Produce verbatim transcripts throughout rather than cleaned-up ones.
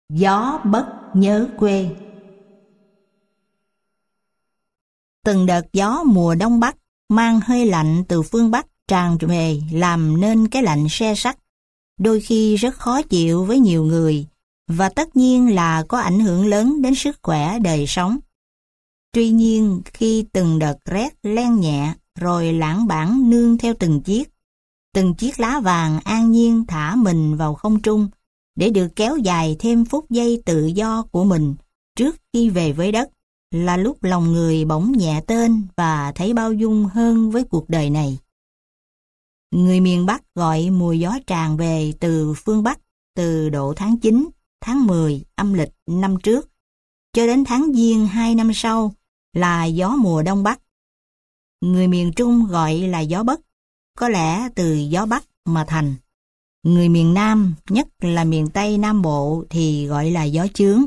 Gió bất nhớ quê. Từng đợt gió mùa đông bắc mang hơi lạnh từ phương Bắc tràn về làm nên cái lạnh se sắt, đôi khi rất khó chịu với nhiều người, và tất nhiên là có ảnh hưởng lớn đến sức khỏe đời sống. Tuy nhiên, khi từng đợt rét len nhẹ rồi lãng bản nương theo từng chiếc, từng chiếc lá vàng an nhiên thả mình vào không trung để được kéo dài thêm phút giây tự do của mình trước khi về với đất, là lúc lòng người bỗng nhẹ tên và thấy bao dung hơn với cuộc đời này. Người miền Bắc gọi mùa gió tràn về từ phương Bắc từ độ tháng chín, tháng mười âm lịch năm trước cho đến tháng Giêng hai năm sau là gió mùa đông bắc. Người miền Trung gọi là gió bất, có lẽ từ gió bắc mà thành. Người miền Nam, nhất là miền Tây Nam Bộ thì gọi là gió chướng.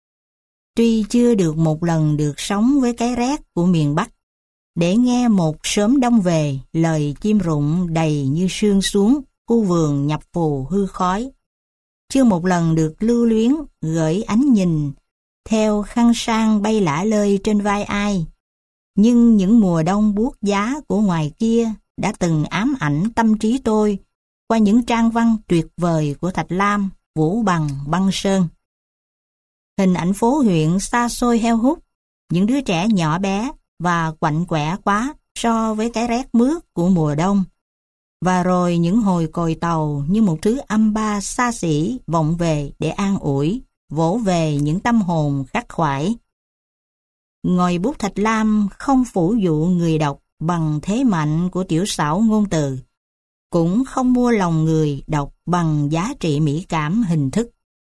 Tuy chưa được một lần được sống với cái rét của miền Bắc, để nghe một sớm đông về, lời chim rụng đầy như sương xuống, khu vườn nhập phù hư khói. Chưa một lần được lưu luyến gửi ánh nhìn theo khăn sang bay lả lơi trên vai ai. Nhưng những mùa đông buốt giá của ngoài kia đã từng ám ảnh tâm trí tôi qua những trang văn tuyệt vời của Thạch Lam, Vũ Bằng, Băng Sơn. Hình ảnh phố huyện xa xôi heo hút, những đứa trẻ nhỏ bé và quạnh quẻ quá so với cái rét mướt của mùa đông. Và rồi những hồi còi tàu như một thứ âm ba xa xỉ vọng về để an ủi, vỗ về những tâm hồn khắc khoải. Ngòi bút Thạch Lam không phủ dụ người đọc bằng thế mạnh của tiểu xảo ngôn từ, cũng không mua lòng người đọc bằng giá trị mỹ cảm hình thức.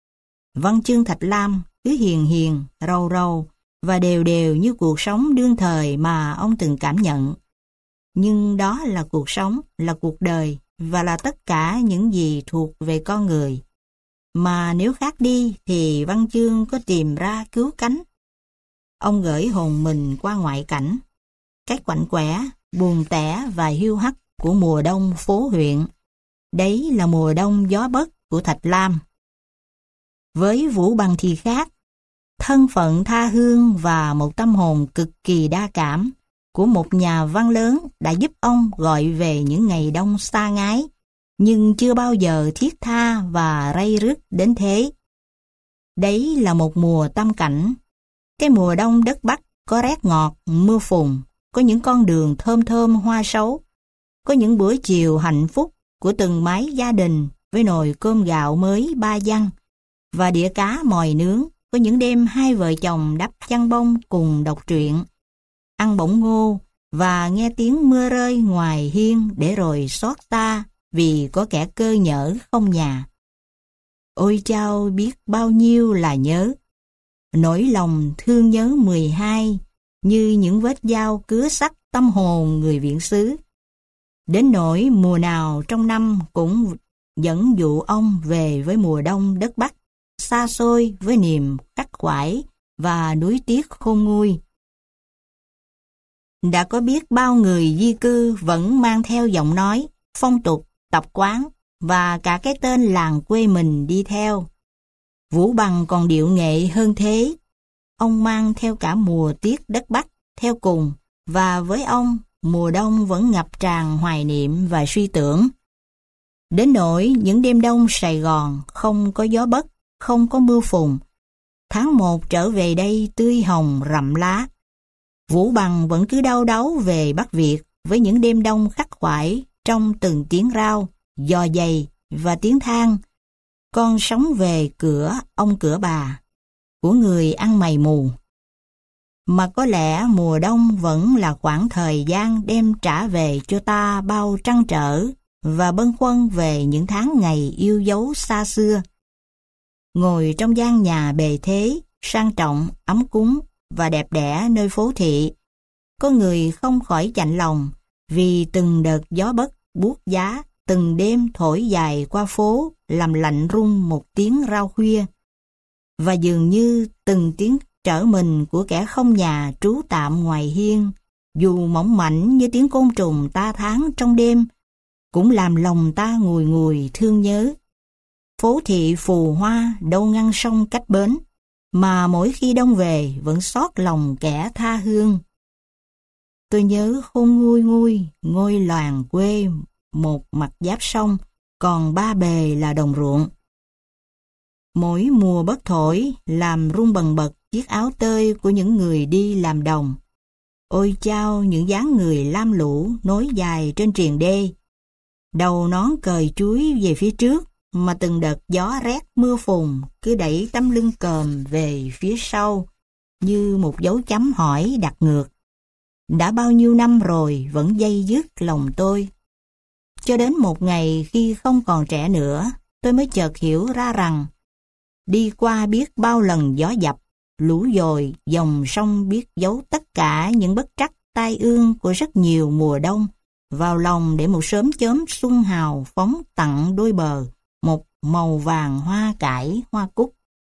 Văn chương Thạch Lam cứ hiền hiền, rầu rầu và đều đều như cuộc sống đương thời mà ông từng cảm nhận. Nhưng đó là cuộc sống, là cuộc đời và là tất cả những gì thuộc về con người. Mà nếu khác đi thì văn chương có tìm ra cứu cánh. Ông gửi hồn mình qua ngoại cảnh, cái quạnh quẻ, buồn tẻ và hiu hắt của mùa đông phố huyện. Đấy là mùa đông gió bất của Thạch Lam. Với Vũ Bằng thì khác, thân phận tha hương và một tâm hồn cực kỳ đa cảm của một nhà văn lớn đã giúp ông gọi về những ngày đông xa ngái, nhưng chưa bao giờ thiết tha và ray rứt đến thế. Đấy là một mùa tâm cảnh. Cái mùa đông đất Bắc có rét ngọt, mưa phùn, có những con đường thơm thơm hoa sấu, có những bữa chiều hạnh phúc của từng mái gia đình với nồi cơm gạo mới ba dăng và đĩa cá mòi nướng, có những đêm hai vợ chồng đắp chăn bông cùng đọc truyện, ăn bỗng ngô và nghe tiếng mưa rơi ngoài hiên để rồi xót xa vì có kẻ cơ nhỡ không nhà. Ôi chao biết bao nhiêu là nhớ, nỗi lòng thương nhớ mười hai như những vết dao cứa sắc tâm hồn người viễn xứ. Đến nỗi mùa nào trong năm cũng dẫn dụ ông về với mùa đông đất Bắc, xa xôi với niềm khắc khoải và nuối tiếc khôn nguôi. Đã có biết bao người di cư vẫn mang theo giọng nói, phong tục, tập quán và cả cái tên làng quê mình đi theo. Vũ Bằng còn điệu nghệ hơn thế. Ông mang theo cả mùa tiết đất Bắc theo cùng, và với ông mùa đông vẫn ngập tràn hoài niệm và suy tưởng. Đến nỗi những đêm đông Sài Gòn không có gió bất, không có mưa phùn. Tháng một trở về đây tươi hồng rậm lá. Vũ Bằng vẫn cứ đau đáu về Bắc Việt với những đêm đông khắc khoải trong từng tiếng rao, giò giày và tiếng than. Con sống về cửa ông cửa bà của người ăn mày mù. Mà có lẽ mùa đông vẫn là khoảng thời gian đem trả về cho ta bao trăn trở và bâng khuâng về những tháng ngày yêu dấu xa xưa. Ngồi trong gian nhà bề thế, sang trọng, ấm cúng và đẹp đẽ nơi phố thị, có người không khỏi chạnh lòng vì từng đợt gió bất buốt giá, từng đêm thổi dài qua phố làm lạnh rung một tiếng rao khuya. Và dường như từng tiếng trở mình của kẻ không nhà trú tạm ngoài hiên, dù mỏng mảnh như tiếng côn trùng ta tháng trong đêm, cũng làm lòng ta ngùi ngùi thương nhớ. phố thị phù hoa đâu ngăn sông cách bến, mà mỗi khi đông về vẫn xót lòng kẻ tha hương. Tôi nhớ khôn nguôi nguôi, ngôi làng quê, một mặt giáp sông, còn ba bề là đồng ruộng. Mỗi mùa bất thổi, làm rung bần bật chiếc áo tơi của những người đi làm đồng. Ôi chao, những dáng người lam lũ nối dài trên triền đê. Đầu nón cời chuối về phía trước, mà từng đợt gió rét mưa phùn cứ đẩy tấm lưng còm về phía sau, như một dấu chấm hỏi đặt ngược. Đã bao nhiêu năm rồi vẫn day dứt lòng tôi. Cho đến một ngày khi không còn trẻ nữa, tôi mới chợt hiểu ra rằng đi qua biết bao lần gió dập, lũ dồi, dòng sông biết giấu tất cả những bất trắc tai ương của rất nhiều mùa đông vào lòng để một sớm chớm xuân hào phóng tặng đôi bờ một màu vàng hoa cải, hoa cúc.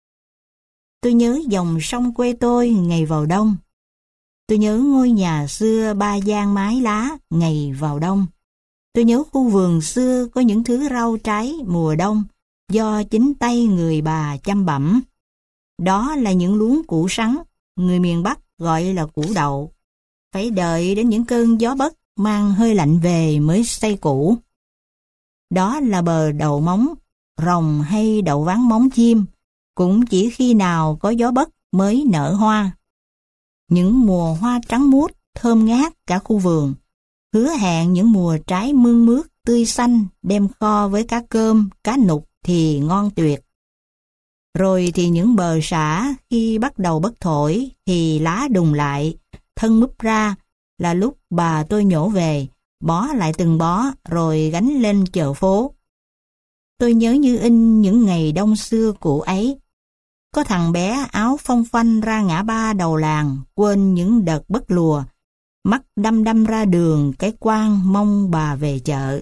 Tôi nhớ dòng sông quê tôi ngày vào đông. Tôi nhớ ngôi nhà xưa ba gian mái lá ngày vào đông. Tôi nhớ khu vườn xưa có những thứ rau trái mùa đông do chính tay người bà chăm bẵm. Đó là những luống củ sắn, người miền Bắc gọi là củ đậu. Phải đợi đến những cơn gió bất mang hơi lạnh về mới xây củ. Đó là bờ đậu móng, rồng hay đậu ván móng chim, cũng chỉ khi nào có gió bất mới nở hoa. Những mùa hoa trắng muốt, thơm ngát cả khu vườn, hứa hẹn những mùa trái mương mướt tươi xanh đem kho với cá cơm, cá nục thì ngon tuyệt. Rồi thì những bờ sả khi bắt đầu bất thổi thì lá đùng lại, thân múp ra là lúc bà tôi nhổ về, bó lại từng bó rồi gánh lên chợ phố. Tôi nhớ như in những ngày đông xưa cũ ấy. Có thằng bé áo phong phanh ra ngã ba đầu làng, quên những đợt bất lùa, mắt đăm đăm ra đường cái quan mong bà về chợ.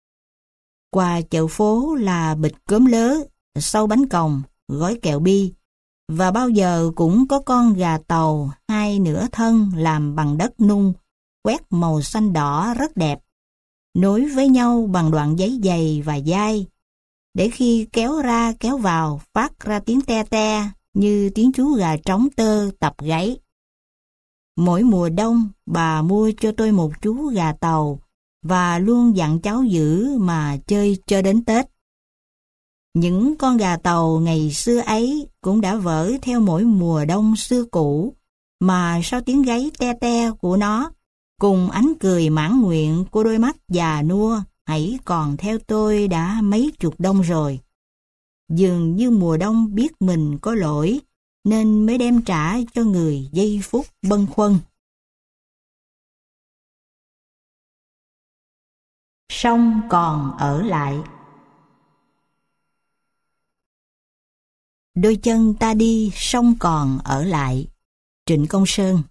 Qua chợ phố là bịch cốm lớ, sâu bánh còng, gói kẹo bi, và bao giờ cũng có con gà tàu hai nửa thân làm bằng đất nung, quét màu xanh đỏ rất đẹp, nối với nhau bằng đoạn giấy dày và dai, để khi kéo ra kéo vào phát ra tiếng te te như tiếng chú gà trống tơ tập gáy. Mỗi mùa đông bà mua cho tôi một chú gà tàu và luôn dặn cháu giữ mà chơi cho đến Tết. Những con gà tàu ngày xưa ấy cũng đã vỡ theo mỗi mùa đông xưa cũ, mà sau tiếng gáy te te của nó, cùng ánh cười mãn nguyện của đôi mắt già nua, hãy còn theo tôi đã mấy chục đông rồi. Dường như mùa đông biết mình có lỗi, nên mới đem trả cho người giây phút bâng khuâng. Sông còn ở lại. Đôi chân ta đi, sông còn ở lại. Trịnh Công Sơn.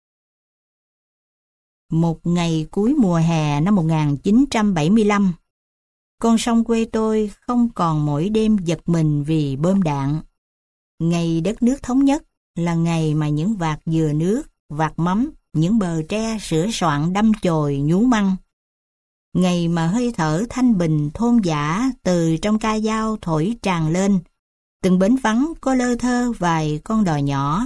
Một ngày cuối mùa hè năm một nghìn chín trăm bảy mươi lăm, con sông quê tôi không còn mỗi đêm giật mình vì bom đạn. Ngày đất nước thống nhất là ngày mà những vạt dừa nước, vạt mắm, những bờ tre sửa soạn đâm chồi nhú măng. Ngày mà hơi thở thanh bình thôn dã từ trong ca dao thổi tràn lên, từng bến vắng có lơ thơ vài con đò nhỏ.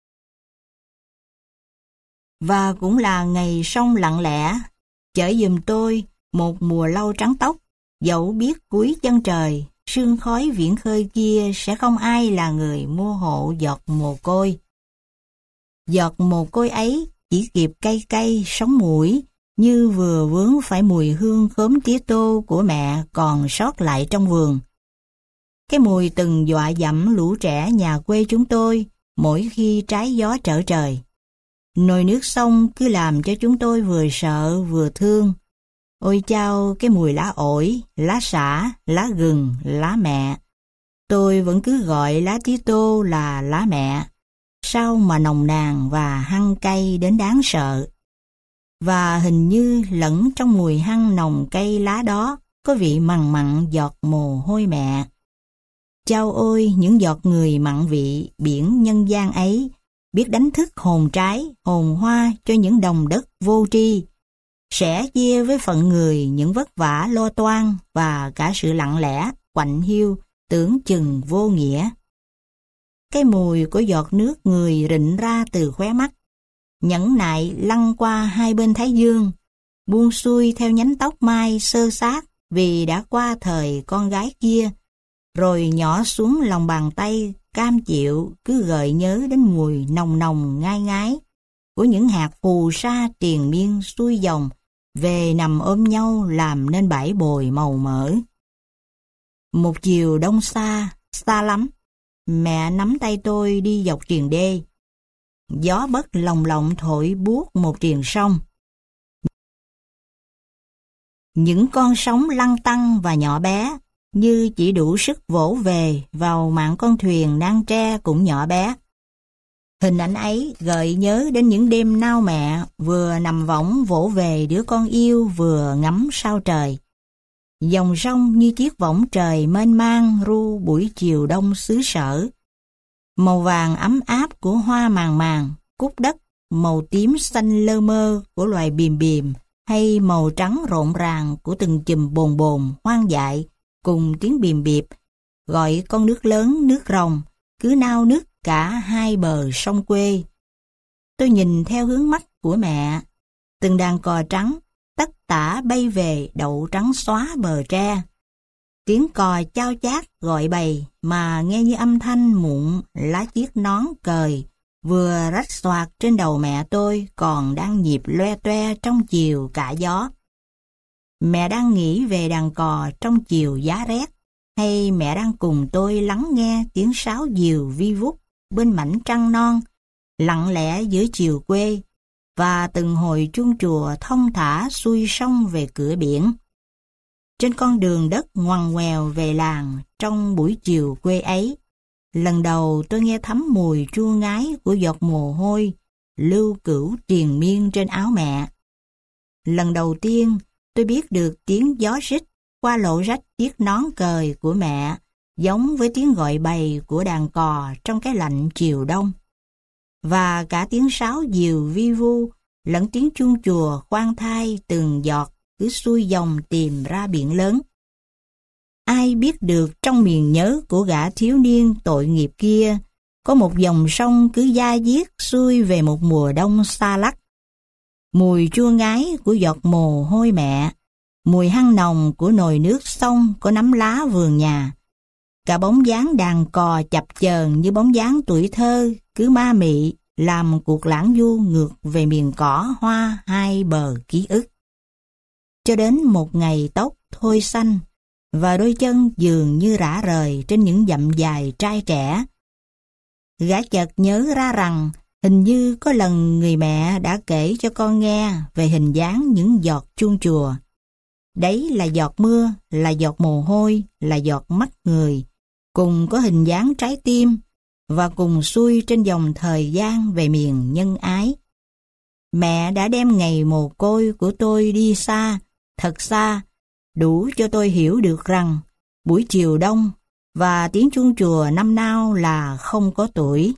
Và cũng là ngày sông lặng lẽ, chở giùm tôi một mùa lâu trắng tóc, dẫu biết cuối chân trời, sương khói viễn khơi kia sẽ không ai là người mua hộ giọt mồ côi. Giọt mồ côi ấy chỉ kịp cay cay sống mũi, như vừa vướng phải mùi hương khóm tía tô của mẹ còn sót lại trong vườn. Cái mùi từng dọa dẫm lũ trẻ nhà quê chúng tôi mỗi khi trái gió trở trời. Nồi nước sông cứ làm cho chúng tôi vừa sợ vừa thương. Ôi chao, cái mùi lá ổi, lá sả, lá gừng, lá mẹ. Tôi vẫn cứ gọi lá tía tô là lá mẹ. Sao mà nồng nàn và hăng cay đến đáng sợ. Và hình như lẫn trong mùi hăng nồng cay lá đó có vị mặn mặn giọt mồ hôi mẹ. Chao ôi, những giọt người mặn vị biển nhân gian ấy, biết đánh thức hồn trái, hồn hoa cho những đồng đất vô tri, sẽ chia với phận người những vất vả lo toan và cả sự lặng lẽ, quạnh hiu tưởng chừng vô nghĩa. Cái mùi của giọt nước người rịn ra từ khóe mắt, nhẫn nại lăn qua hai bên thái dương, buông xuôi theo nhánh tóc mai xơ xác vì đã qua thời con gái kia, rồi nhỏ xuống lòng bàn tay cam chịu cứ gợi nhớ đến mùi nồng nồng ngai ngái của những hạt phù sa triền miên xuôi dòng về nằm ôm nhau làm nên bãi bồi màu mỡ. Một chiều đông xa, xa lắm, mẹ nắm tay tôi đi dọc triền đê. Gió bất lồng lộng thổi buốt một triền sông. Những con sóng lăn tăn và nhỏ bé, như chỉ đủ sức vỗ về vào mạn con thuyền nan tre cũng nhỏ bé. Hình ảnh ấy gợi nhớ đến những đêm nao mẹ vừa nằm võng vỗ về đứa con yêu vừa ngắm sao trời. Dòng sông như chiếc võng trời mênh mang ru buổi chiều đông xứ sở. Màu vàng ấm áp của hoa màng màng, cúc đất, màu tím xanh lơ mơ của loài bìm bìm, hay màu trắng rộn ràng của từng chùm bồn bồn hoang dại, cùng tiếng bìm biệp, gọi con nước lớn nước rồng, cứ nao nức cả hai bờ sông quê. Tôi nhìn theo hướng mắt của mẹ, từng đàn cò trắng, tất tả bay về đậu trắng xóa bờ tre. Tiếng cò chao chát gọi bầy mà nghe như âm thanh mụn lá chiếc nón cời vừa rách xoạc trên đầu mẹ tôi còn đang nhịp loe toe trong chiều cả gió. Mẹ đang nghĩ về đàn cò trong chiều giá rét, hay mẹ đang cùng tôi lắng nghe tiếng sáo diều vi vút bên mảnh trăng non, lặng lẽ giữa chiều quê, và từng hồi chuông chùa thông thả xuôi sông về cửa biển. Trên con đường đất ngoằn ngoèo về làng trong buổi chiều quê ấy, lần đầu tôi nghe thấm mùi chua ngái của giọt mồ hôi lưu cữu triền miên trên áo mẹ. Lần đầu tiên tôi biết được tiếng gió rít qua lỗ rách chiếc nón cời của mẹ, giống với tiếng gọi bầy của đàn cò trong cái lạnh chiều đông. Và cả tiếng sáo diều vi vu lẫn tiếng chuông chùa khoan thai từng giọt cứ xuôi dòng tìm ra biển lớn. Ai biết được trong miền nhớ của gã thiếu niên tội nghiệp kia có một dòng sông cứ da diết xuôi về một mùa đông xa lắc. Mùi chua ngái của giọt mồ hôi mẹ, mùi hăng nồng của nồi nước sông có nắm lá vườn nhà. Cả bóng dáng đàn cò chập chờn như bóng dáng tuổi thơ cứ ma mị làm cuộc lãng du ngược về miền cỏ hoa hai bờ ký ức. Cho đến một ngày tóc thôi xanh và đôi chân dường như rã rời trên những dặm dài trai trẻ, gã chợt nhớ ra rằng hình như có lần người mẹ đã kể cho con nghe về hình dáng những giọt chuông chùa. Đấy là giọt mưa, là giọt mồ hôi, là giọt mắt người, cùng có hình dáng trái tim và cùng xuôi trên dòng thời gian về miền nhân ái. Mẹ đã đem ngày mồ côi của tôi đi xa, thật xa, đủ cho tôi hiểu được rằng buổi chiều đông và tiếng chuông chùa năm nao là không có tuổi.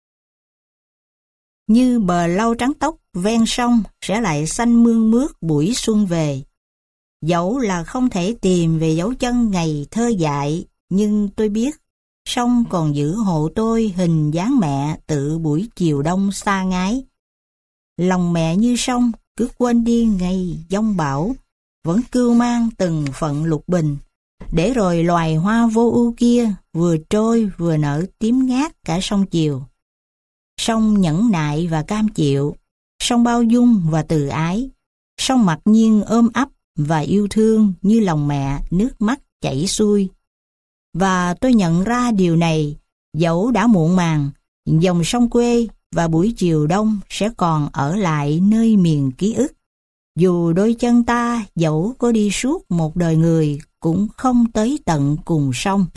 Như bờ lau trắng tóc ven sông sẽ lại xanh mương mướt buổi xuân về. Dẫu là không thể tìm về dấu chân ngày thơ dại, nhưng tôi biết sông còn giữ hộ tôi hình dáng mẹ tự buổi chiều đông xa ngái. Lòng mẹ như sông cứ quên đi ngày giông bão, vẫn cưu mang từng phận lục bình, để rồi loài hoa vô ưu kia vừa trôi vừa nở tím ngát cả sông chiều. Sông nhẫn nại và cam chịu, sông bao dung và từ ái, sông mặc nhiên ôm ấp và yêu thương như lòng mẹ nước mắt chảy xuôi. Và tôi nhận ra điều này, dẫu đã muộn màng, dòng sông quê và buổi chiều đông sẽ còn ở lại nơi miền ký ức. Dù đôi chân ta dẫu có đi suốt một đời người cũng không tới tận cùng sông.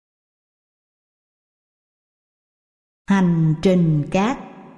Hành trình cát.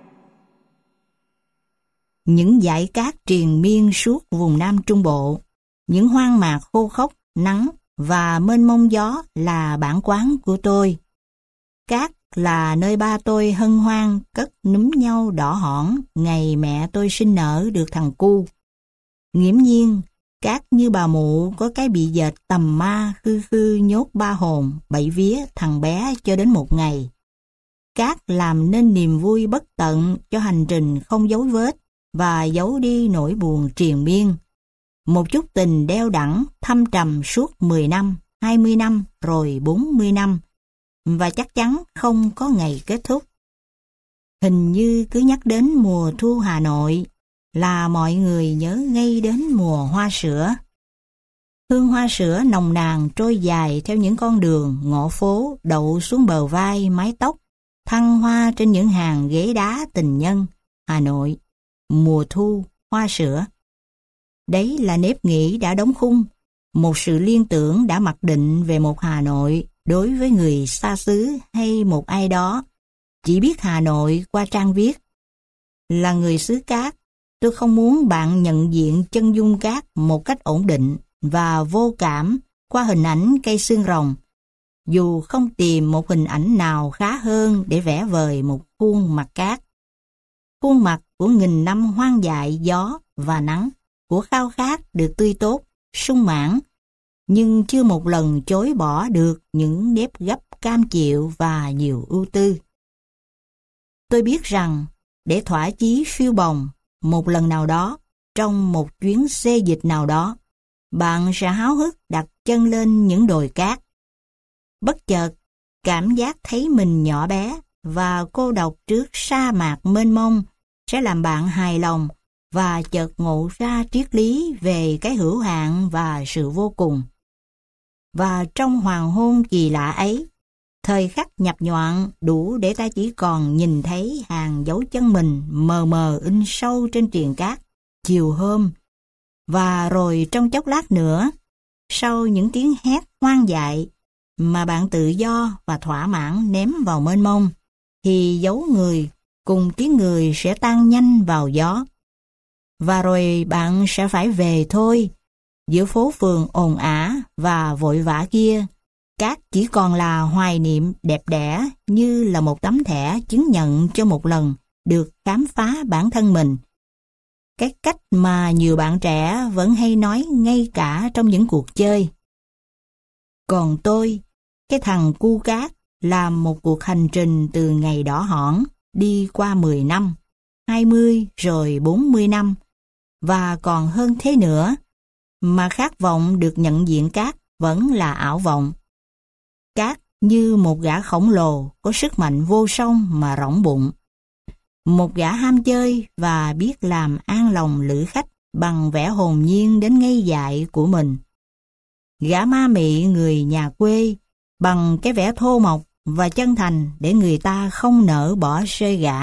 Những dải cát triền miên suốt vùng Nam Trung Bộ, những hoang mạc khô khốc, nắng và mênh mông gió là bản quán của tôi. Cát là nơi ba tôi hân hoan cất núm nhau đỏ hỏn ngày mẹ tôi sinh nở được thằng cu. Nghiễm nhiên, Cát như bà mụ có cái bị dệt tầm ma khư khư nhốt ba hồn, bảy vía thằng bé cho đến một ngày. Cát làm nên niềm vui bất tận cho hành trình không dấu vết và giấu đi nỗi buồn triền miên. Một chút tình đeo đẳng thâm trầm suốt mười năm, hai mươi năm rồi bốn mươi năm và chắc chắn không có ngày kết thúc. Hình như cứ nhắc đến mùa thu Hà Nội là mọi người nhớ ngay đến mùa hoa sữa. Hương hoa sữa nồng nàn trôi dài theo những con đường, ngõ phố, đậu xuống bờ vai, mái tóc, thăng hoa trên những hàng ghế đá tình nhân. Hà Nội, mùa thu, hoa sữa. Đấy là nếp nghĩ đã đóng khung, một sự liên tưởng đã mặc định về một Hà Nội đối với người xa xứ hay một ai đó chỉ biết Hà Nội qua trang viết. Là người xứ Cát, tôi không muốn bạn nhận diện chân dung Cát một cách ổn định và vô cảm qua hình ảnh cây xương rồng, dù không tìm một hình ảnh nào khá hơn để vẽ vời một khuôn mặt Cát. Khuôn mặt của nghìn năm hoang dại gió và nắng, của khao khát được tươi tốt, sung mãn, nhưng chưa một lần chối bỏ được những nếp gấp cam chịu và nhiều ưu tư. Tôi biết rằng, để thỏa chí phiêu bồng, một lần nào đó, trong một chuyến xê dịch nào đó, bạn sẽ háo hức đặt chân lên những đồi cát. Bất chợt, cảm giác thấy mình nhỏ bé và cô độc trước sa mạc mênh mông sẽ làm bạn hài lòng và chợt ngộ ra triết lý về cái hữu hạn và sự vô cùng. Và trong hoàng hôn kỳ lạ ấy, thời khắc nhập nhoạng đủ để ta chỉ còn nhìn thấy hàng dấu chân mình mờ mờ in sâu trên triền cát chiều hôm. Và rồi trong chốc lát nữa, sau những tiếng hét hoang dại mà bạn tự do và thỏa mãn ném vào mênh mông, thì dấu người cùng tiếng người sẽ tan nhanh vào gió. Và rồi bạn sẽ phải về thôi. Giữa phố phường ồn ả và vội vã kia, Cát chỉ còn là hoài niệm đẹp đẽ như là một tấm thẻ chứng nhận cho một lần được khám phá bản thân mình. Cái cách mà nhiều bạn trẻ vẫn hay nói ngay cả trong những cuộc chơi. Còn tôi, cái thằng cu Cát, làm một cuộc hành trình từ ngày đỏ hỏn đi qua mười năm, hai mươi rồi bốn mươi năm, và còn hơn thế nữa, mà khát vọng được nhận diện Cát vẫn là ảo vọng. Cát như một gã khổng lồ có sức mạnh vô song mà rỗng bụng. Một gã ham chơi và biết làm an lòng lữ khách bằng vẻ hồn nhiên đến ngây dại của mình. Gã ma mị người nhà quê bằng cái vẻ thô mộc và chân thành để người ta không nỡ bỏ rơi gã.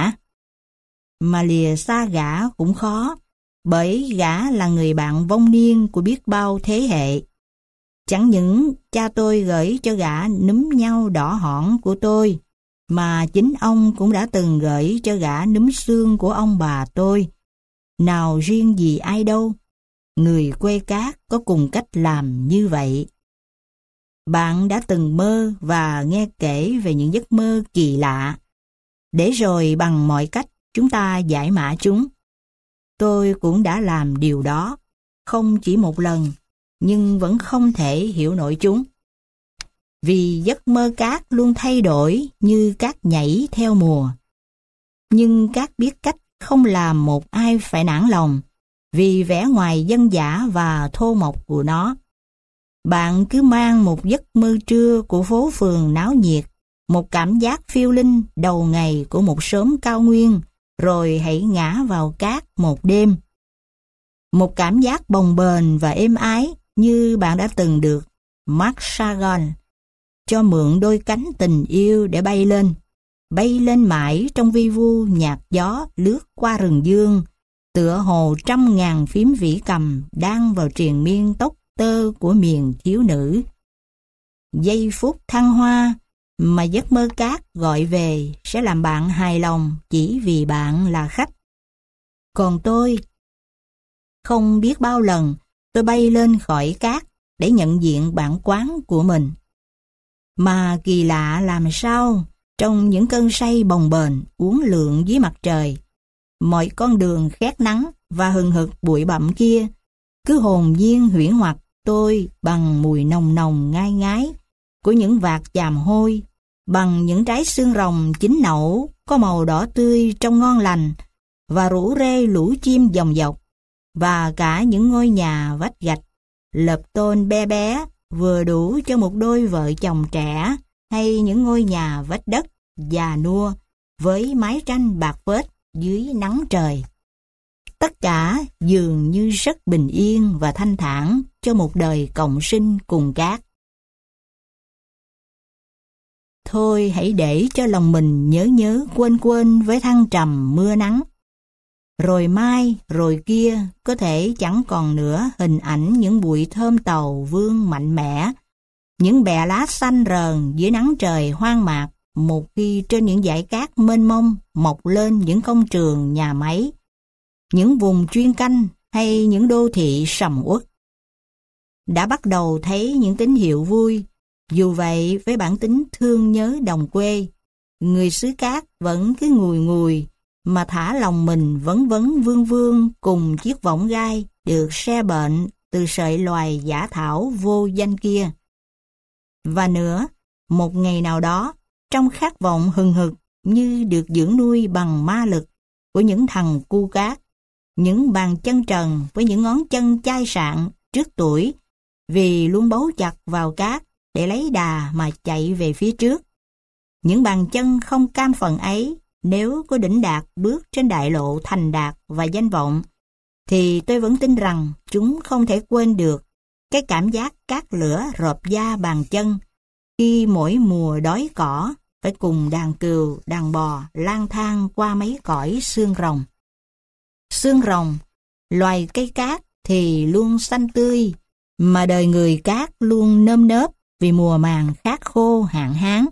Mà lìa xa gã cũng khó, bởi gã là người bạn vong niên của biết bao thế hệ. Chẳng những cha tôi gửi cho gã núm nhau đỏ hỏn của tôi, mà chính ông cũng đã từng gửi cho gã núm xương của ông bà tôi. Nào riêng gì ai đâu, người quê Cát có cùng cách làm như vậy. Bạn đã từng mơ và nghe kể về những giấc mơ kỳ lạ, để rồi bằng mọi cách chúng ta giải mã chúng. Tôi cũng đã làm điều đó, không chỉ một lần, nhưng vẫn không thể hiểu nổi chúng. Vì giấc mơ Cát luôn thay đổi như cát nhảy theo mùa. Nhưng Cát biết cách không làm một ai phải nản lòng, vì vẻ ngoài dân dã và thô mộc của nó. Bạn cứ mang một giấc mơ trưa của phố phường náo nhiệt, một cảm giác phiêu linh đầu ngày của một xóm cao nguyên, rồi hãy ngã vào Cát một đêm. Một cảm giác bồng bềnh và êm ái như bạn đã từng được Marc Chagall cho mượn đôi cánh tình yêu để bay lên, bay lên mãi trong vi vu nhạc gió lướt qua rừng dương, tựa hồ trăm ngàn phím vĩ cầm đang vào triền miên tóc tơ của miền thiếu nữ. Giây phút thăng hoa mà giấc mơ Cát gọi về sẽ làm bạn hài lòng chỉ vì bạn là khách. Còn tôi, không biết bao lần tôi bay lên khỏi Cát để nhận diện bản quán của mình. Mà kỳ lạ làm sao, trong những cơn say bồng bềnh uốn lượn dưới mặt trời, mọi con đường khét nắng và hừng hực bụi bặm kia cứ hồn nhiên huyễn hoặc tôi bằng mùi nồng nồng ngai ngái của những vạt chàm hôi, bằng những trái xương rồng chín nẩu có màu đỏ tươi trông ngon lành, và rủ rê lũ chim dòng dọc, và cả những ngôi nhà vách gạch lợp tôn bé bé vừa đủ cho một đôi vợ chồng trẻ, hay những ngôi nhà vách đất già nua với mái tranh bạc phết dưới nắng trời. Tất cả dường như rất bình yên và thanh thản cho một đời cộng sinh cùng cát. Thôi hãy để cho lòng mình nhớ nhớ quên quên với thăng trầm mưa nắng. Rồi mai, rồi kia, có thể chẳng còn nữa hình ảnh những bụi thơm tàu vương mạnh mẽ, những bè lá xanh rờn dưới nắng trời hoang mạc, một khi trên những dải cát mênh mông mọc lên những công trường nhà máy, những vùng chuyên canh hay những đô thị sầm uất. Đã bắt đầu thấy những tín hiệu vui, dù vậy với bản tính thương nhớ đồng quê, người xứ cát vẫn cứ ngùi ngùi mà thả lòng mình vấn vấn vương vương cùng chiếc võng gai được se bệnh từ sợi loài giả thảo vô danh kia. Và nữa, một ngày nào đó, trong khát vọng hừng hực như được dưỡng nuôi bằng ma lực của những thằng cu cát, những bàn chân trần với những ngón chân chai sạn trước tuổi, vì luôn bấu chặt vào cát để lấy đà mà chạy về phía trước. Những bàn chân không cam phận ấy, nếu có đỉnh đạt bước trên đại lộ thành đạt và danh vọng, thì tôi vẫn tin rằng chúng không thể quên được cái cảm giác cát lửa rộp da bàn chân khi mỗi mùa đói cỏ phải cùng đàn cừu, đàn bò lang thang qua mấy cõi xương rồng. Xương rồng, loài cây cát thì luôn xanh tươi, mà đời người cát luôn nơm nớp vì mùa màng khát khô hạn hán.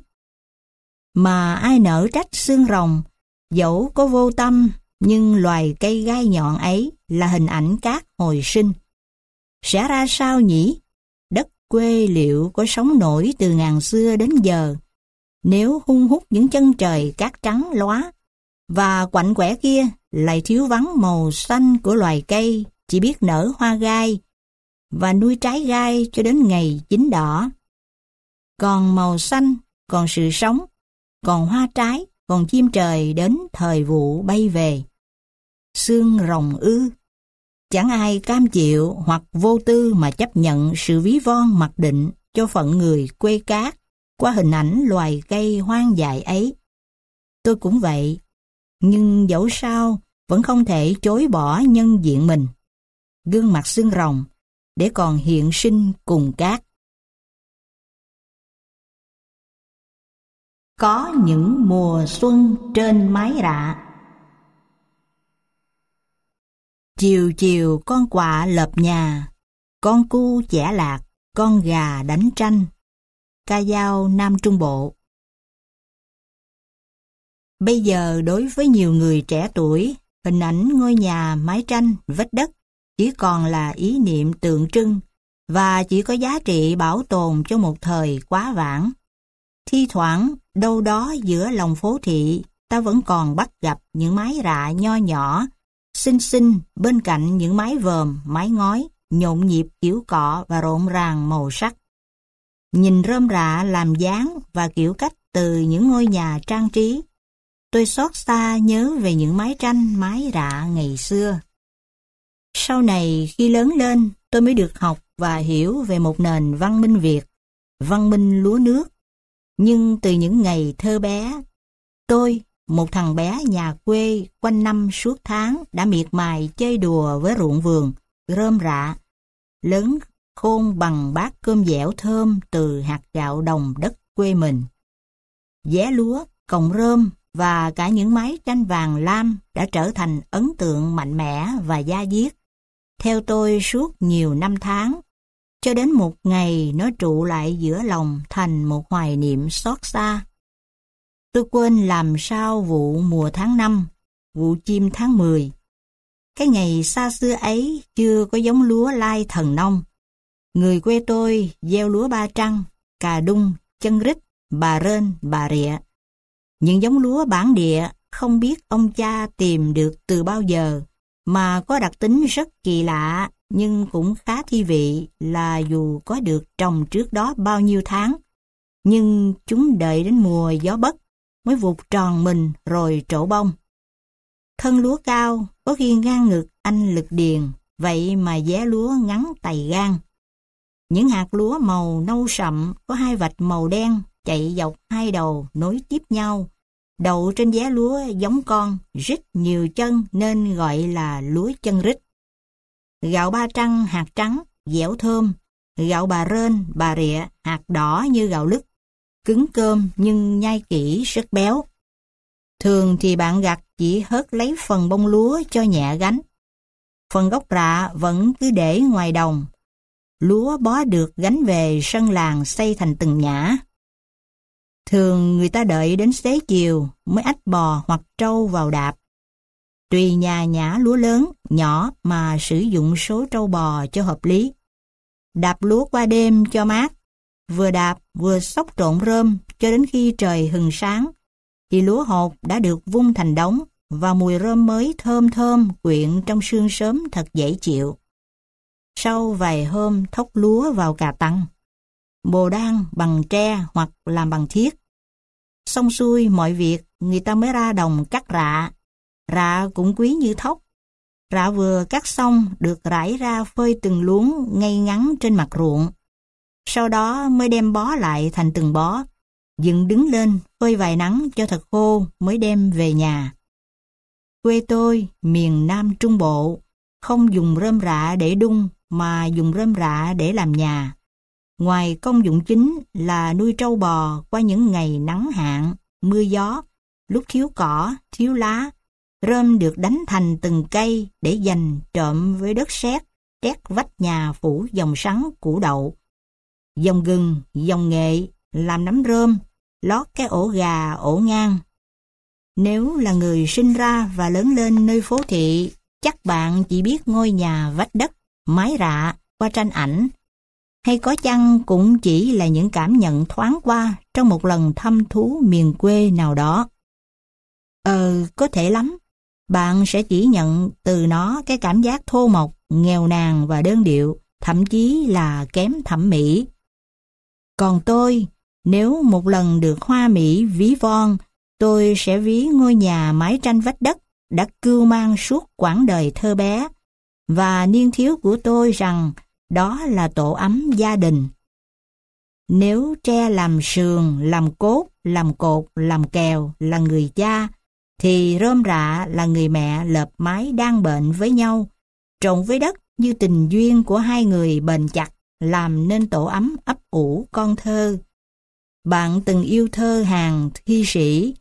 Mà ai nỡ trách xương rồng, dẫu có vô tâm, nhưng loài cây gai nhọn ấy là hình ảnh cát hồi sinh. Sẽ ra sao nhỉ? Đất quê liệu có sống nổi từ ngàn xưa đến giờ, nếu hun hút những chân trời cát trắng lóa, và quạnh quẻ kia lại thiếu vắng màu xanh của loài cây chỉ biết nở hoa gai và nuôi trái gai cho đến ngày chín đỏ. Còn màu xanh, còn sự sống, còn hoa trái, còn chim trời đến thời vụ bay về. Xương rồng ư? Chẳng ai cam chịu hoặc vô tư mà chấp nhận sự ví von mặc định cho phận người quê cát qua hình ảnh loài cây hoang dại ấy. Tôi cũng vậy, nhưng dẫu sao vẫn không thể chối bỏ nhân diện mình, gương mặt xương rồng, để còn hiện sinh cùng cát. Có những mùa xuân trên mái rạ. Chiều chiều con quạ lợp nhà, con cu chẻ lạc, con gà đánh tranh. Ca dao Nam Trung Bộ. Bây giờ đối với nhiều người trẻ tuổi, hình ảnh ngôi nhà mái tranh vách đất chỉ còn là ý niệm tượng trưng và chỉ có giá trị bảo tồn cho một thời quá vãng. Thi thoảng, đâu đó giữa lòng phố thị, ta vẫn còn bắt gặp những mái rạ nho nhỏ, xinh xinh bên cạnh những mái vòm, mái ngói, nhộn nhịp kiểu cọ và rộn ràng màu sắc. Nhìn rơm rạ làm dáng và kiểu cách từ những ngôi nhà trang trí, tôi xót xa nhớ về những mái tranh mái rạ ngày xưa. Sau này khi lớn lên, tôi mới được học và hiểu về một nền văn minh Việt, văn minh lúa nước. Nhưng từ những ngày thơ bé, tôi, một thằng bé nhà quê quanh năm suốt tháng đã miệt mài chơi đùa với ruộng vườn, rơm rạ, lớn khôn bằng bát cơm dẻo thơm từ hạt gạo đồng đất quê mình. Vé lúa, cọng rơm và cả những mái tranh vàng lam đã trở thành ấn tượng mạnh mẽ và da diết theo tôi suốt nhiều năm tháng, cho đến một ngày nó trụ lại giữa lòng thành một hoài niệm xót xa. Tôi quên làm sao vụ mùa tháng năm, vụ chim tháng mười. Cái ngày xa xưa ấy chưa có giống lúa lai thần nông. Người quê tôi gieo lúa ba trăng, cà đung, chân rít, bà rên, bà rịa. Những giống lúa bản địa không biết ông cha tìm được từ bao giờ, mà có đặc tính rất kỳ lạ nhưng cũng khá thi vị là dù có được trồng trước đó bao nhiêu tháng, nhưng chúng đợi đến mùa gió bấc mới vụt tròn mình rồi trổ bông. Thân lúa cao, có khi ngang ngực anh Lực Điền, vậy mà vé lúa ngắn tày gang. Những hạt lúa màu nâu sậm có hai vạch màu đen chạy dọc hai đầu nối tiếp nhau. Đậu trên vé lúa giống con, rít nhiều chân nên gọi là lúa chân rít. Gạo Ba Trăng hạt trắng, dẻo thơm. Gạo Bà Rên, Bà Rịa hạt đỏ như gạo lứt, cứng cơm nhưng nhai kỹ rất béo. Thường thì bạn gặt chỉ hớt lấy phần bông lúa cho nhẹ gánh. Phần gốc rạ vẫn cứ để ngoài đồng. Lúa bó được gánh về sân làng xây thành từng nhã. Thường người ta đợi đến xế chiều mới ách bò hoặc trâu vào đạp. Tùy nhà nhã lúa lớn, nhỏ mà sử dụng số trâu bò cho hợp lý. Đạp lúa qua đêm cho mát, vừa đạp vừa xóc trộn rơm cho đến khi trời hừng sáng, thì lúa hột đã được vung thành đống và mùi rơm mới thơm thơm quyện trong sương sớm thật dễ chịu. Sau vài hôm thóc lúa vào cà tăng, bồ đan bằng tre hoặc làm bằng thiết. Xong xuôi mọi việc, người ta mới ra đồng cắt rạ. Rạ cũng quý như thóc. Rạ vừa cắt xong được rải ra phơi từng luống ngay ngắn trên mặt ruộng. Sau đó mới đem bó lại thành từng bó, dựng đứng lên phơi vài nắng cho thật khô mới đem về nhà. Quê tôi, miền Nam Trung Bộ, không dùng rơm rạ để đun mà dùng rơm rạ để làm nhà. Ngoài công dụng chính là nuôi trâu bò qua những ngày nắng hạn, mưa gió, lúc thiếu cỏ, thiếu lá, rơm được đánh thành từng cây để dành trộm với đất sét, két vách nhà phủ dòng sắn củ đậu. Dòng gừng, dòng nghệ, làm nấm rơm, lót cái ổ gà, ổ ngang. Nếu là người sinh ra và lớn lên nơi phố thị, chắc bạn chỉ biết ngôi nhà vách đất, mái rạ qua tranh ảnh, hay có chăng cũng chỉ là những cảm nhận thoáng qua trong một lần thăm thú miền quê nào đó. Ờ, có thể lắm, bạn sẽ chỉ nhận từ nó cái cảm giác thô mộc, nghèo nàn và đơn điệu, thậm chí là kém thẩm mỹ. Còn tôi, nếu một lần được hoa mỹ ví von, tôi sẽ ví ngôi nhà mái tranh vách đất đã cưu mang suốt quãng đời thơ bé và niên thiếu của tôi rằng đó là tổ ấm gia đình. Nếu tre làm sườn, làm cốt, làm cột, làm kèo là người cha, thì rơm rạ là người mẹ lợp mái đang bệnh với nhau, trộn với đất như tình duyên của hai người bền chặt, làm nên tổ ấm ấp ủ con thơ. Bạn từng yêu thơ hàng thi sĩ.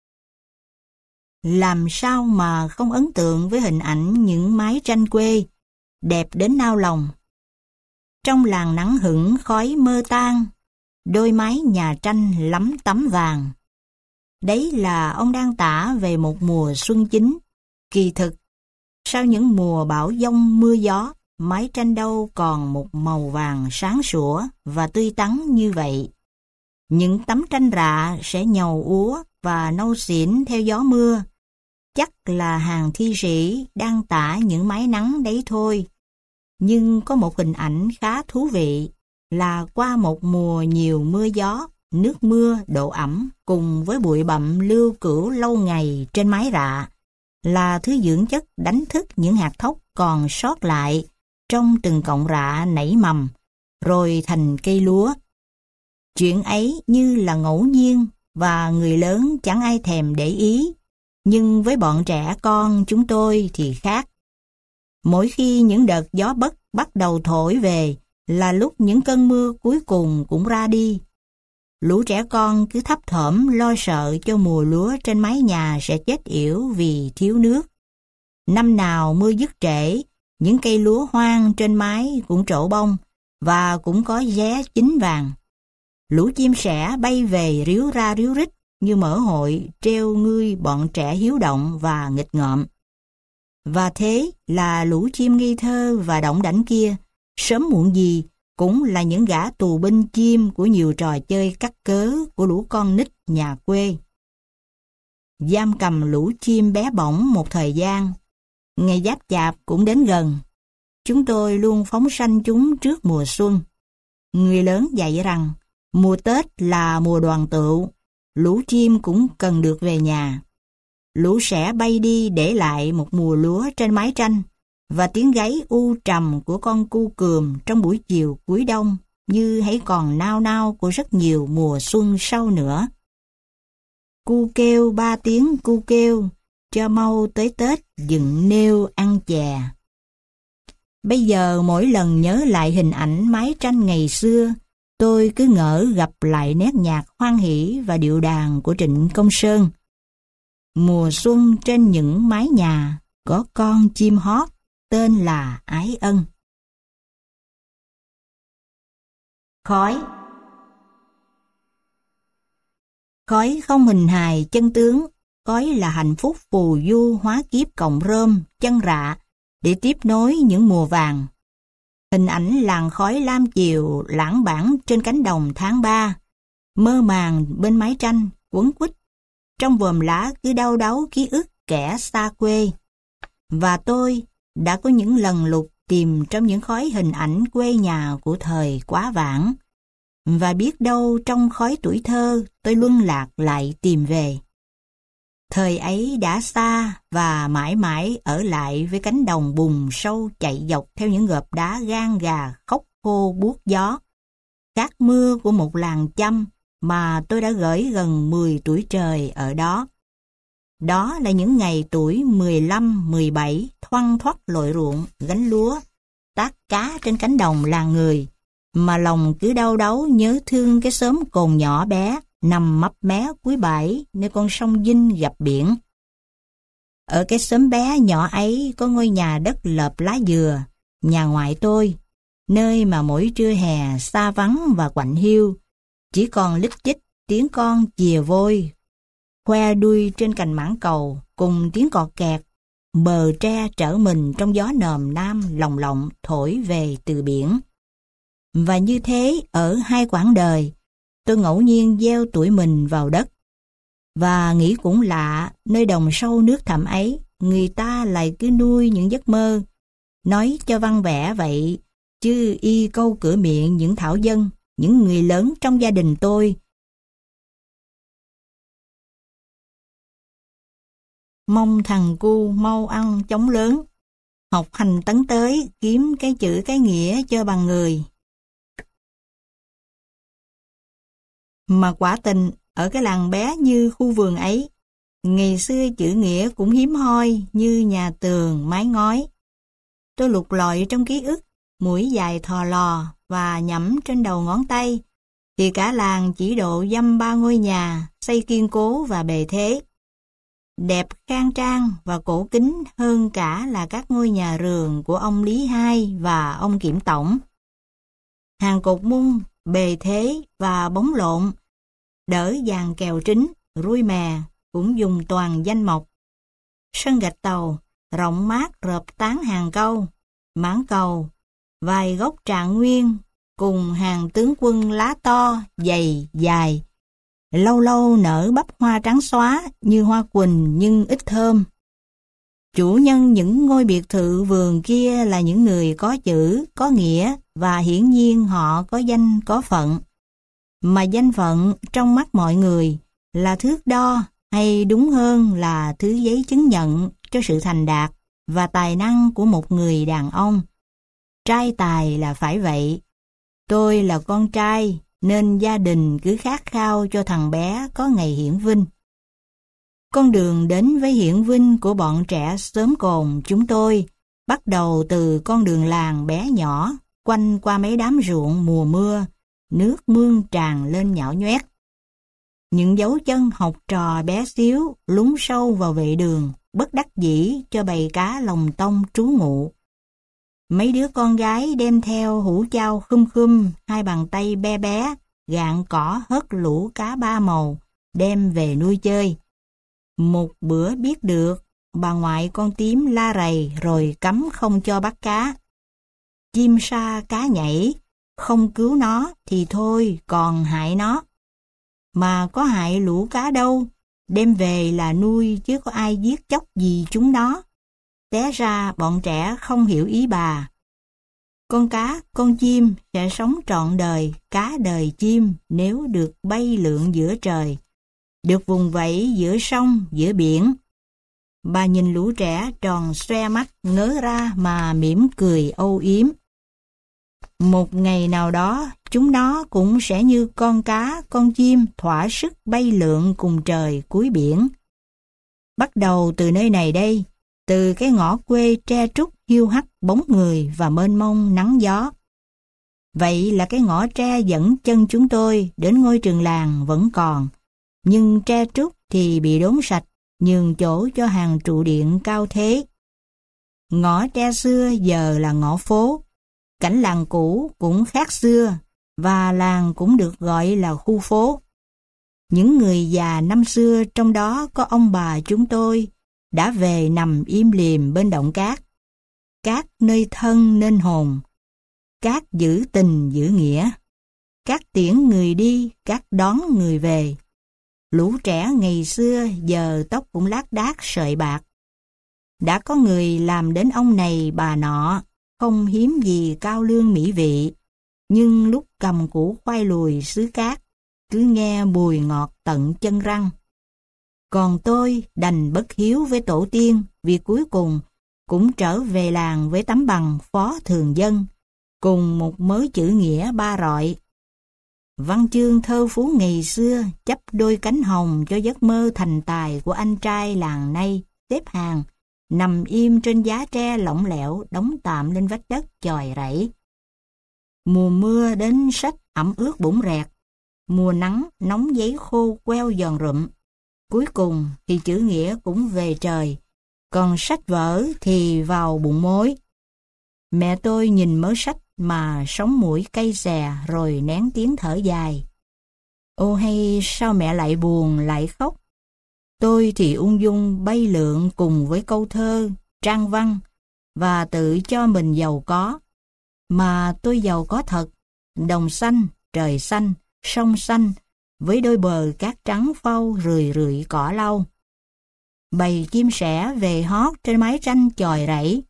Làm sao mà không ấn tượng với hình ảnh những mái tranh quê, đẹp đến nao lòng. Trong làng nắng hửng khói mơ tan, đôi mái nhà tranh lắm tấm vàng. Đấy là ông đang tả về một mùa xuân chính. Kỳ thực, sau những mùa bão giông mưa gió, mái tranh đâu còn một màu vàng sáng sủa và tươi tắn như vậy. Những tấm tranh rạ sẽ nhầu úa và nâu xỉn theo gió mưa. Chắc là hàng thi sĩ đang tả những mái nắng đấy thôi. Nhưng có một hình ảnh khá thú vị là qua một mùa nhiều mưa gió, nước mưa, độ ẩm cùng với bụi bặm lưu cữu lâu ngày trên mái rạ là thứ dưỡng chất đánh thức những hạt thóc còn sót lại trong từng cọng rạ nảy mầm, rồi thành cây lúa. Chuyện ấy như là ngẫu nhiên và người lớn chẳng ai thèm để ý, nhưng với bọn trẻ con chúng tôi thì khác. Mỗi khi những đợt gió bấc bắt đầu thổi về là lúc những cơn mưa cuối cùng cũng ra đi. Lũ trẻ con cứ thấp thỏm lo sợ cho mùa lúa trên mái nhà sẽ chết yểu vì thiếu nước. Năm nào mưa dứt trễ, những cây lúa hoang trên mái cũng trổ bông và cũng có vé chín vàng. Lũ chim sẻ bay về ríu ra ríu rít như mở hội treo ngươi bọn trẻ hiếu động và nghịch ngợm. Và thế là lũ chim ngây thơ và đỏng đảnh kia, sớm muộn gì cũng là những gã tù binh chim của nhiều trò chơi cắt cớ của lũ con nít nhà quê. Giam cầm lũ chim bé bỏng một thời gian, ngày giáp chạp cũng đến gần. chúng tôi luôn phóng sanh chúng trước mùa xuân. Người lớn dạy rằng, mùa Tết là mùa đoàn tụ, lũ chim cũng cần được về nhà. Lũ sẽ bay đi để lại một mùa lúa trên mái tranh, và tiếng gáy u trầm của con cu cườm trong buổi chiều cuối đông như hãy còn nao nao của rất nhiều mùa xuân sau nữa. Cu kêu ba tiếng cu kêu, cho mau tới Tết dựng nêu ăn chè. Bây giờ mỗi lần nhớ lại hình ảnh mái tranh ngày xưa, tôi cứ ngỡ gặp lại nét nhạc hoan hỷ và điệu đàn của Trịnh Công Sơn. Mùa xuân trên những mái nhà có con chim hót tên là Ái Ân. Khói. Khói không hình hài chân tướng, khói là hạnh phúc phù du hóa kiếp cọng rơm, chân rạ để tiếp nối những mùa vàng. Hình ảnh làn khói lam chiều lãng bản trên cánh đồng tháng ba, mơ màng bên mái tranh, quấn quýt, trong vòm lá cứ đau đáu ký ức kẻ xa quê. Và tôi đã có những lần lục tìm trong những khói hình ảnh quê nhà của thời quá vãng. Và biết đâu trong khói tuổi thơ tôi luân lạc lại tìm về. Thời ấy đã xa và mãi mãi ở lại với cánh đồng bùn sâu chạy dọc theo những gợp đá gan gà khóc khô buốt gió. Cát mưa của một làng chăm mà tôi đã gửi gần mười tuổi trời ở đó. Đó là những ngày tuổi mười lăm, mười bảy thoăn thoắt lội ruộng, gánh lúa, tác cá trên cánh đồng làng người, mà lòng cứ đau đáu nhớ thương cái xóm cồn nhỏ bé nằm mấp mé cuối bãi nơi con sông Vinh gặp biển. Ở cái xóm bé nhỏ ấy có ngôi nhà đất lợp lá dừa, nhà ngoại tôi, nơi mà mỗi trưa hè xa vắng và quạnh hiu, chỉ còn lít chích tiếng con chìa vôi, khoe đuôi trên cành mãng cầu cùng tiếng cọt kẹt, bờ tre trở mình trong gió nồm nam lồng lộng thổi về từ biển. Và như thế ở hai quãng đời, tôi ngẫu nhiên gieo tuổi mình vào đất. Và nghĩ cũng lạ, nơi đồng sâu nước thẳm ấy, người ta lại cứ nuôi những giấc mơ, nói cho văn vẻ vậy, chứ y câu cửa miệng những thảo dân, những người lớn trong gia đình tôi. Mong thằng cu mau ăn chóng lớn, học hành tấn tới, kiếm cái chữ cái nghĩa cho bằng người. Mà quả tình, ở cái làng bé như khu vườn ấy, ngày xưa chữ nghĩa cũng hiếm hoi như nhà tường, mái ngói. Tôi lục lọi trong ký ức, mũi dài thò lò và nhẩm trên đầu ngón tay, thì cả làng chỉ độ dăm ba ngôi nhà, xây kiên cố và bề thế. Đẹp khang trang và cổ kính hơn cả là các ngôi nhà rường của ông Lý Hai và ông Kiểm Tổng. Hàng cột mung, bề thế và bóng lộn, đỡ dàn kèo trính, rui mè cũng dùng toàn danh mộc. Sân gạch tàu, rộng mát rợp tán hàng câu, mãn cầu, vài gốc trạng nguyên, cùng hàng tướng quân lá to, dày, dài. Lâu lâu nở bắp hoa trắng xóa như hoa quỳnh nhưng ít thơm. Chủ nhân những ngôi biệt thự vườn kia là những người có chữ, có nghĩa và hiển nhiên họ có danh có phận. Mà danh phận trong mắt mọi người là thước đo, hay đúng hơn là thứ giấy chứng nhận cho sự thành đạt và tài năng của một người đàn ông. Trai tài là phải vậy. Tôi là con trai nên gia đình cứ khát khao cho thằng bé có ngày hiển vinh. Con đường đến với hiển vinh của bọn trẻ xóm cồn chúng tôi bắt đầu từ con đường làng bé nhỏ quanh qua mấy đám ruộng mùa mưa, nước mương tràn lên nhão nhoét. Những dấu chân học trò bé xíu lún sâu vào vệ đường, bất đắc dĩ cho bầy cá lồng tông trú ngụ. Mấy đứa con gái đem theo hũ chao khum khum, hai bàn tay be bé, gạn cỏ hớt lũ cá ba màu, đem về nuôi chơi. Một bữa biết được, bà ngoại con tím la rầy rồi cấm không cho bắt cá. Chim sa cá nhảy, không cứu nó thì thôi còn hại nó. Mà có hại lũ cá đâu, đem về là nuôi chứ có ai giết chóc gì chúng nó. Té ra bọn trẻ không hiểu ý bà, Con cá, con chim sẽ sống trọn đời, cá đời chim nếu được bay lượn giữa trời, được vùng vẫy giữa sông, giữa biển. Bà nhìn lũ trẻ tròn xoe mắt ngớ ra mà mỉm cười âu yếm. Một ngày nào đó, chúng nó cũng sẽ như con cá, con chim thỏa sức bay lượn cùng trời cuối biển. Bắt đầu từ nơi này đây, từ cái ngõ quê tre trúc hiu hắt bóng người và mênh mông nắng gió. Vậy là cái ngõ tre dẫn chân chúng tôi đến ngôi trường làng vẫn còn, nhưng tre trúc thì bị đốn sạch, nhường chỗ cho hàng trụ điện cao thế. Ngõ tre xưa giờ là ngõ phố, cảnh làng cũ cũng khác xưa, và làng cũng được gọi là khu phố. Những người già năm xưa trong đó có ông bà chúng tôi đã về nằm im lìm bên động cát. Cát nơi thân nên hồn, cát giữ tình giữ nghĩa, cát tiễn người đi, cát đón người về. Lũ trẻ ngày xưa giờ tóc cũng lác đác sợi bạc. Đã có người làm đến ông này bà nọ, không hiếm gì cao lương mỹ vị, nhưng lúc cầm củ khoai lùi xứ cát, cứ nghe bùi ngọt tận chân răng. Còn tôi đành bất hiếu với tổ tiên, vì cuối cùng cũng trở về làng với tấm bằng phó thường dân, cùng một mớ chữ nghĩa ba rọi. Văn chương thơ phú ngày xưa chấp đôi cánh hồng cho giấc mơ thành tài của anh trai làng nay xếp hàng, nằm im trên giá tre lỏng lẻo đóng tạm lên vách đất chòi rẫy. Mùa mưa đến sách ẩm ướt bủn rẹt, mùa nắng nóng giấy khô queo giòn rụm. Cuối cùng thì chữ nghĩa cũng về trời, còn sách vở thì vào bụng mối. Mẹ tôi nhìn mớ sách mà sống mũi cay xè rồi nén tiếng thở dài. Ô hay sao mẹ lại buồn lại khóc? Tôi thì ung dung bay lượn cùng với câu thơ, trang văn và tự cho mình giàu có. Mà tôi giàu có thật, đồng xanh, trời xanh, sông xanh, với đôi bờ cát trắng phau rười rượi cỏ lau. Bầy chim sẻ về hót trên mái tranh chòi rẫy.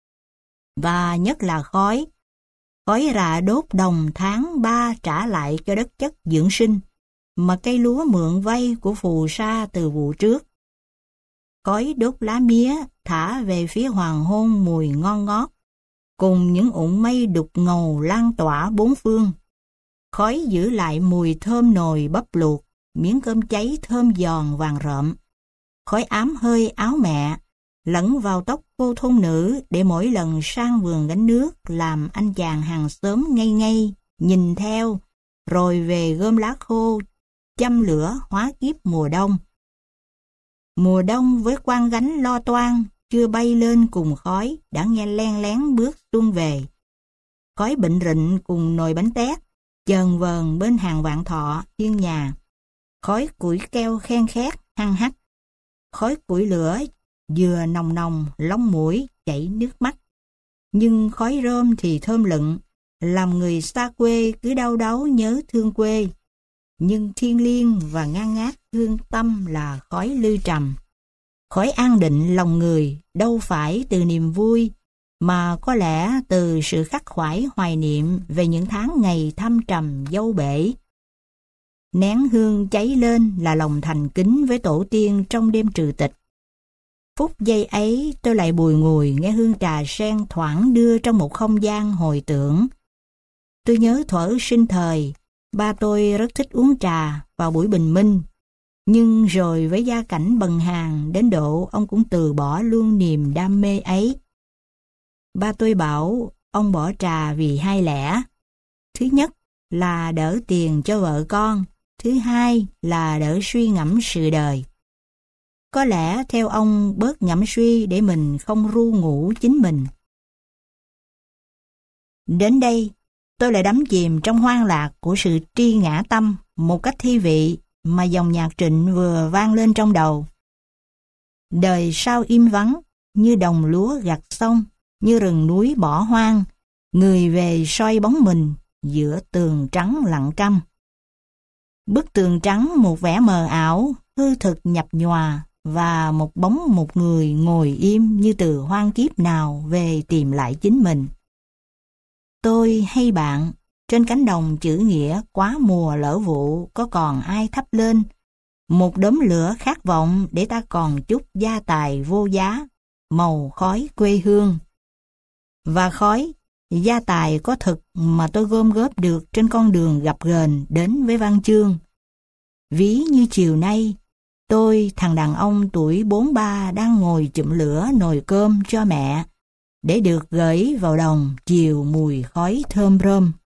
Và nhất là khói, khói rạ đốt đồng tháng ba trả lại cho đất chất dưỡng sinh, mà cây lúa mượn vay của phù sa từ vụ trước. Khói đốt lá mía thả về phía hoàng hôn mùi ngon ngót, cùng những ụng mây đục ngầu lan tỏa bốn phương. Khói giữ lại mùi thơm nồi bắp luộc, miếng cơm cháy thơm giòn vàng rợm. Khói ám hơi áo mẹ, lẫn vào tóc cô thôn nữ để mỗi lần sang vườn gánh nước làm anh chàng hàng xóm ngây ngây, nhìn theo, rồi về gom lá khô, châm lửa hóa kiếp mùa đông. Mùa đông với quan gánh lo toan, chưa bay lên cùng khói, đã nghe len lén bước xuân về. Khói bệnh rịnh cùng nồi bánh tét, chờn vờn bên hàng vạn thọ, hiên nhà. Khói củi keo khen khét, hăng hắc. Khói củi lửa vừa nồng nồng, lông mũi, chảy nước mắt. Nhưng khói rơm thì thơm lựng, làm người xa quê cứ đau đáu nhớ thương quê. Nhưng thiêng liêng và ngang ngát thương tâm là khói lư trầm. Khói an định lòng người đâu phải từ niềm vui, mà có lẽ từ sự khắc khoải hoài niệm về những tháng ngày thâm trầm dâu bể. Nén hương cháy lên là lòng thành kính với tổ tiên trong đêm trừ tịch. Phút giây ấy tôi lại bùi ngùi nghe hương trà sen thoảng đưa trong một không gian hồi tưởng. Tôi nhớ thuở sinh thời, ba tôi rất thích uống trà vào buổi bình minh. Nhưng rồi với gia cảnh bần hàn đến độ ông cũng từ bỏ luôn niềm đam mê ấy. Ba tôi bảo ông bỏ trà vì hai lẽ. Thứ nhất là đỡ tiền cho vợ con, thứ hai là đỡ suy ngẫm sự đời. Có lẽ theo ông bớt ngẫm suy để mình không ru ngủ chính mình. Đến đây, tôi lại đắm chìm trong hoang lạc của sự tri ngã tâm một cách thi vị mà dòng nhạc Trịnh vừa vang lên trong đầu. Đời sao im vắng, như đồng lúa gặt xong, như rừng núi bỏ hoang, người về soi bóng mình giữa tường trắng lặng câm. Bức tường trắng một vẻ mờ ảo, hư thực nhập nhòa, và một bóng một người ngồi im như từ hoang kiếp nào về tìm lại chính mình. Tôi hay bạn, trên cánh đồng chữ nghĩa quá mùa lỡ vụ có còn ai thắp lên một đốm lửa khát vọng để ta còn chút gia tài vô giá, màu khói quê hương. Và khói, gia tài có thực mà tôi gom góp được trên con đường gập ghềnh đến với văn chương. Ví như chiều nay, tôi, thằng đàn ông tuổi bốn ba đang ngồi chụm lửa nồi cơm cho mẹ, để được gửi vào đồng chiều mùi khói thơm rơm.